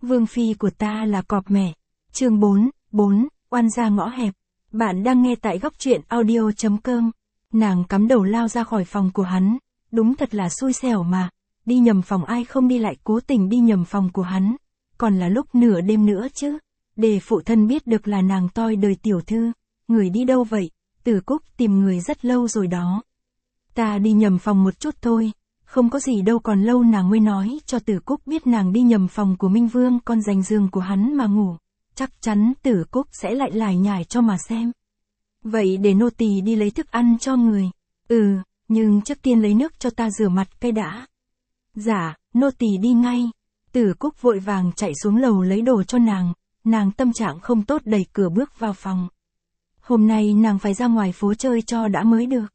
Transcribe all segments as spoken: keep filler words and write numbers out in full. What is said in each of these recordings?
Vương phi của ta là cọp mẹ. Chương bốn, bốn, oan gia ngõ hẹp. Bạn đang nghe tại góc truyện audio chấm com. Nàng cắm đầu lao ra khỏi phòng của hắn. Đúng thật là xui xẻo mà. Đi nhầm phòng ai không đi lại cố tình đi nhầm phòng của hắn. Còn là lúc nửa đêm nữa chứ. Để phụ thân biết được là nàng toi đời tiểu thư. Người đi đâu vậy? Tử Cúc tìm người rất lâu rồi đó. Ta đi nhầm phòng một chút thôi. Không có gì đâu, còn lâu nàng mới nói cho Tử Cúc biết nàng đi nhầm phòng của Minh Vương, còn giành giường của hắn mà ngủ. Chắc chắn Tử Cúc sẽ lại lải nhải cho mà xem. Vậy để nô tỳ đi lấy thức ăn cho người. Ừ, nhưng trước tiên lấy nước cho ta rửa mặt cái đã. Dạ, nô tỳ đi ngay. Tử Cúc vội vàng chạy xuống lầu lấy đồ cho nàng. Nàng tâm trạng không tốt đẩy cửa bước vào phòng. Hôm nay nàng phải ra ngoài phố chơi cho đã mới được.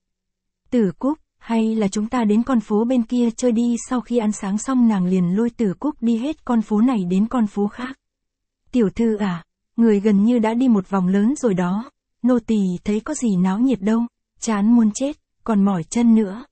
Tử Cúc, hay là chúng ta đến con phố bên kia chơi đi. Sau khi ăn sáng xong nàng liền lôi Tử Cúc đi hết con phố này đến con phố khác. Tiểu thư à, người gần như đã đi một vòng lớn rồi đó. Nô tỳ thấy có gì náo nhiệt đâu, chán muốn chết, còn mỏi chân nữa.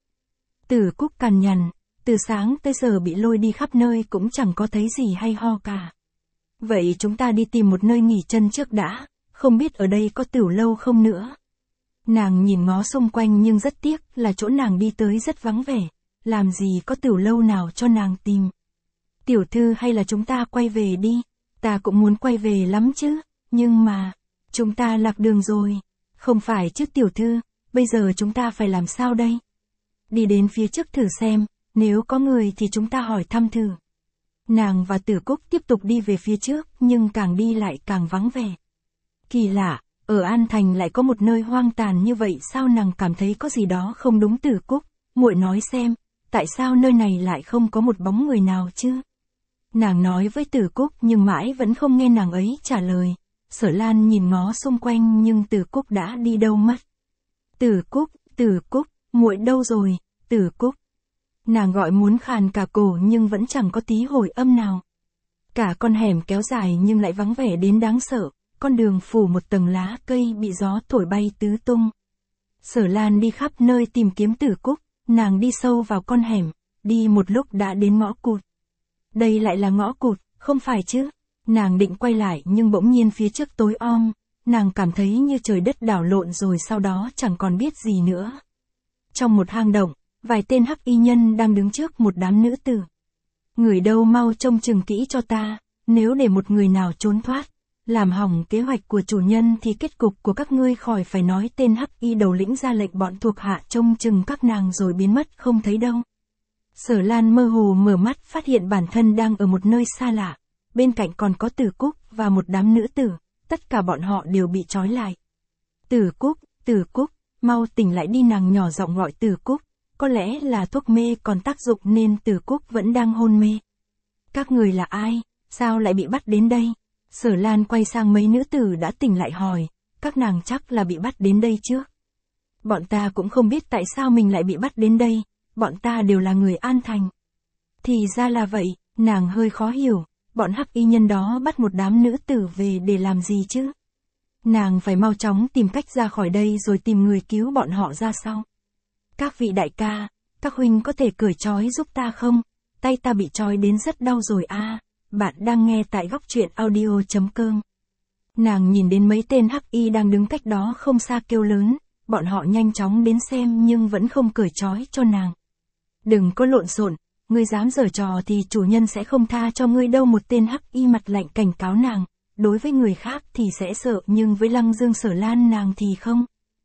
Tử Cúc cằn nhằn, từ sáng tới giờ bị lôi đi khắp nơi cũng chẳng có thấy gì hay ho cả. Vậy chúng ta đi tìm một nơi nghỉ chân trước đã, không biết ở đây có tiểu lâu không nữa. Nàng nhìn ngó xung quanh nhưng rất tiếc là chỗ nàng đi tới rất vắng vẻ, làm gì có tiểu lâu nào cho nàng tìm. Tiểu thư, hay là chúng ta quay về đi, ta cũng muốn quay về lắm chứ, nhưng mà, chúng ta lạc đường rồi. Không phải chứ tiểu thư, bây giờ chúng ta phải làm sao đây? Đi đến phía trước thử xem, nếu có người thì chúng ta hỏi thăm thử. Nàng và Tử Cúc tiếp tục đi về phía trước, nhưng càng đi lại càng vắng vẻ. Kỳ lạ, ở An Thành lại có một nơi hoang tàn như vậy sao? Nàng cảm thấy có gì đó không đúng. Tử Cúc, muội nói xem, tại sao nơi này lại không có một bóng người nào chứ? Nàng nói với Tử Cúc nhưng mãi vẫn không nghe nàng ấy trả lời. Sở Lan nhìn ngó xung quanh nhưng Tử Cúc đã đi đâu mất. Tử Cúc, Tử Cúc, muội đâu rồi? Tử Cúc. Nàng gọi muốn khàn cả cổ nhưng vẫn chẳng có tí hồi âm nào. Cả con hẻm kéo dài nhưng lại vắng vẻ đến đáng sợ. Con đường phủ một tầng lá cây bị gió thổi bay tứ tung. Sở Lan đi khắp nơi tìm kiếm Tử Cúc, nàng đi sâu vào con hẻm, đi một lúc đã đến ngõ cụt. Đây lại là ngõ cụt, không phải chứ? Nàng định quay lại nhưng bỗng nhiên phía trước tối om, nàng cảm thấy như trời đất đảo lộn rồi sau đó chẳng còn biết gì nữa. Trong một hang động, vài tên hắc y nhân đang đứng trước một đám nữ tử. Người đâu mau trông chừng kỹ cho ta, nếu để một người nào trốn thoát, làm hỏng kế hoạch của chủ nhân thì kết cục của các ngươi khỏi phải nói. Tên hắc y đầu lĩnh ra lệnh bọn thuộc hạ trông chừng các nàng rồi biến mất không thấy đâu. Sở Lan mơ hồ mở mắt phát hiện bản thân đang ở một nơi xa lạ, bên cạnh còn có Tử Cúc và một đám nữ tử, tất cả bọn họ đều bị trói lại. Tử Cúc, Tử Cúc, mau tỉnh lại đi, nàng nhỏ giọng gọi Tử Cúc, có lẽ là thuốc mê còn tác dụng nên Tử Cúc vẫn đang hôn mê. Các người là ai, sao lại bị bắt đến đây? Sở Lan quay sang mấy nữ tử đã tỉnh lại hỏi, các nàng chắc là bị bắt đến đây trước. Bọn ta cũng không biết tại sao mình lại bị bắt đến đây, bọn ta đều là người An Thành. Thì ra là vậy, nàng hơi khó hiểu, bọn hắc y nhân đó bắt một đám nữ tử về để làm gì chứ? Nàng phải mau chóng tìm cách ra khỏi đây rồi tìm người cứu bọn họ ra sau. Các vị đại ca, các huynh có thể cởi trói giúp ta không? Tay ta bị trói đến rất đau rồi a. À. Bạn đang nghe tại góc truyện audio chấm com. Nàng nhìn đến mấy tên hắc y đang đứng cách đó không xa kêu lớn, bọn họ nhanh chóng đến xem nhưng vẫn không cởi trói cho nàng. Đừng có lộn xộn, ngươi dám giở trò thì chủ nhân sẽ không tha cho ngươi đâu. Một tên hắc y mặt lạnh cảnh cáo nàng, đối với người khác thì sẽ sợ nhưng với Lăng Dương Sở Lan nàng thì không.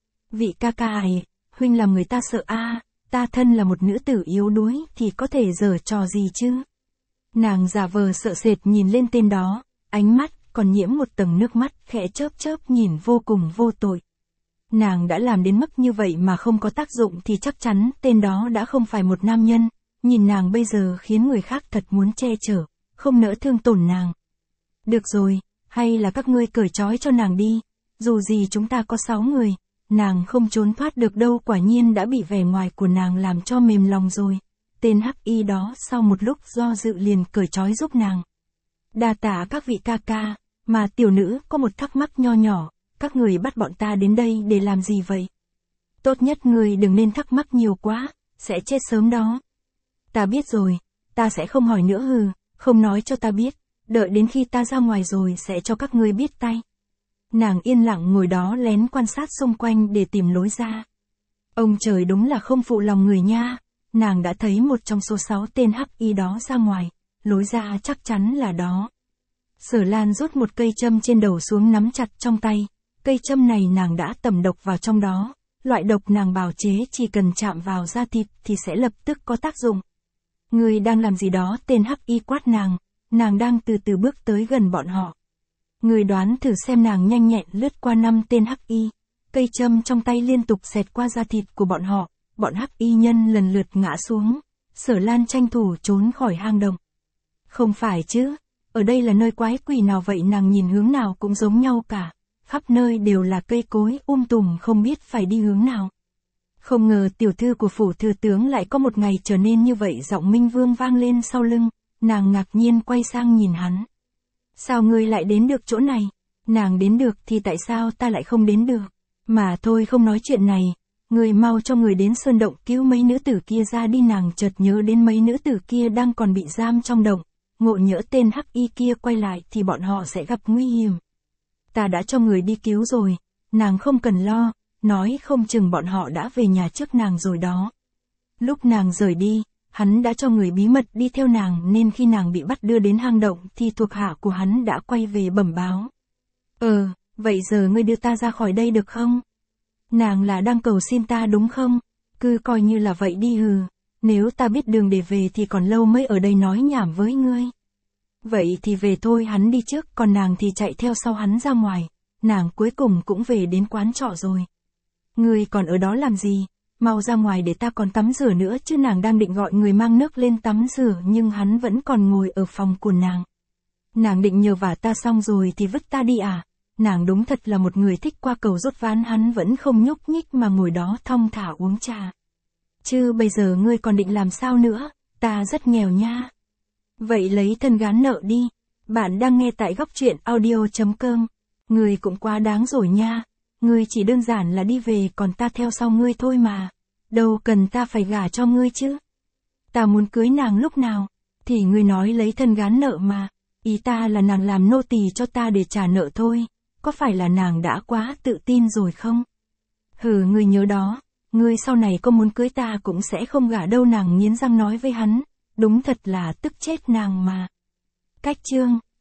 Vị ca ca ấy, huynh làm người ta sợ a, à, ta thân là một nữ tử yếu đuối thì có thể giở trò gì chứ? Nàng giả vờ sợ sệt nhìn lên tên đó, ánh mắt còn nhiễm một tầng nước mắt khẽ chớp chớp nhìn vô cùng vô tội. Nàng đã làm đến mức như vậy mà không có tác dụng thì chắc chắn tên đó đã không phải một nam nhân, nhìn nàng bây giờ khiến người khác thật muốn che chở, không nỡ thương tổn nàng. Được rồi, hay là các ngươi cởi trói cho nàng đi, dù gì chúng ta có sáu người, nàng không trốn thoát được đâu. Quả nhiên đã bị vẻ ngoài của nàng làm cho mềm lòng rồi. Tên hắc y đó sau một lúc do dự liền cởi trói giúp nàng. Đa tạ các vị ca ca, mà tiểu nữ có một thắc mắc nho nhỏ, các người bắt bọn ta đến đây để làm gì vậy? Tốt nhất người đừng nên thắc mắc nhiều quá, sẽ chết sớm đó. Ta biết rồi, ta sẽ không hỏi nữa hừ, không nói cho ta biết, đợi đến khi ta ra ngoài rồi sẽ cho các ngươi biết tay. Nàng yên lặng ngồi đó lén quan sát xung quanh để tìm lối ra. Ông trời đúng là không phụ lòng người nha, nàng đã thấy một trong số sáu tên hắc y đó ra ngoài, lối ra chắc chắn là đó. Sở Lan rút một cây châm trên đầu xuống nắm chặt trong tay, cây châm này nàng đã tẩm độc vào trong đó, loại độc nàng bào chế chỉ cần chạm vào da thịt thì sẽ lập tức có tác dụng. Ngươi đang làm gì đó? Tên hắc y quát nàng, nàng đang từ từ bước tới gần bọn họ. Ngươi đoán thử xem, nàng nhanh nhẹn lướt qua năm tên hắc y, cây châm trong tay liên tục xẹt qua da thịt của bọn họ, bọn hắc y nhân lần lượt ngã xuống, Sở Lan tranh thủ trốn khỏi hang động. Không phải chứ, ở đây là nơi quái quỷ nào vậy? Nàng nhìn hướng nào cũng giống nhau cả, khắp nơi đều là cây cối um tùm, không biết phải đi hướng nào. Không ngờ tiểu thư của phủ thừa tướng lại có một ngày trở nên như vậy. Giọng Minh Vương vang lên sau lưng, nàng ngạc nhiên quay sang nhìn hắn. Sao ngươi lại đến được chỗ này? Nàng đến được thì tại sao ta lại không đến được? Mà thôi, không nói chuyện này, ngươi mau cho người đến sơn động cứu mấy nữ tử kia ra đi. Nàng chợt nhớ đến mấy nữ tử kia đang còn bị giam trong động, ngộ nhỡ tên hắc y kia quay lại thì bọn họ sẽ gặp nguy hiểm. Ta đã cho người đi cứu rồi, nàng không cần lo, nói không chừng bọn họ đã về nhà trước nàng rồi đó. Lúc nàng rời đi, hắn đã cho người bí mật đi theo nàng, nên khi nàng bị bắt đưa đến hang động thì thuộc hạ của hắn đã quay về bẩm báo. Ờ, vậy giờ ngươi đưa ta ra khỏi đây được không? Nàng là đang cầu xin ta đúng không? Cứ coi như là vậy đi. Hừ, nếu ta biết đường để về thì còn lâu mới ở đây nói nhảm với ngươi. Vậy thì về thôi. Hắn đi trước, còn nàng thì chạy theo sau hắn ra ngoài. Nàng cuối cùng cũng về đến quán trọ rồi. Ngươi còn ở đó làm gì? Mau ra ngoài để ta còn tắm rửa nữa chứ. Nàng đang định gọi người mang nước lên tắm rửa nhưng hắn vẫn còn ngồi ở phòng của nàng. Nàng định nhờ vả ta xong rồi thì vứt ta đi à? Nàng đúng thật là một người thích qua cầu rút ván. Hắn vẫn không nhúc nhích mà ngồi đó thong thả uống trà. Chứ bây giờ ngươi còn định làm sao nữa? Ta rất nghèo nha. Vậy lấy thân gán nợ đi. Bạn đang nghe tại góc truyện audio chấm com. Ngươi cũng quá đáng rồi nha. Ngươi chỉ đơn giản là đi về, còn ta theo sau ngươi thôi mà. Đâu cần ta phải gả cho ngươi chứ. Ta muốn cưới nàng lúc nào? Thì ngươi nói lấy thân gán nợ mà. Ý ta là nàng làm nô tỳ cho ta để trả nợ thôi. Có phải là nàng đã quá tự tin rồi không? Hừ, ngươi nhớ đó. Ngươi sau này có muốn cưới ta cũng sẽ không gả đâu. Nàng nghiến răng nói với hắn. Đúng thật là tức chết nàng mà. Cách chương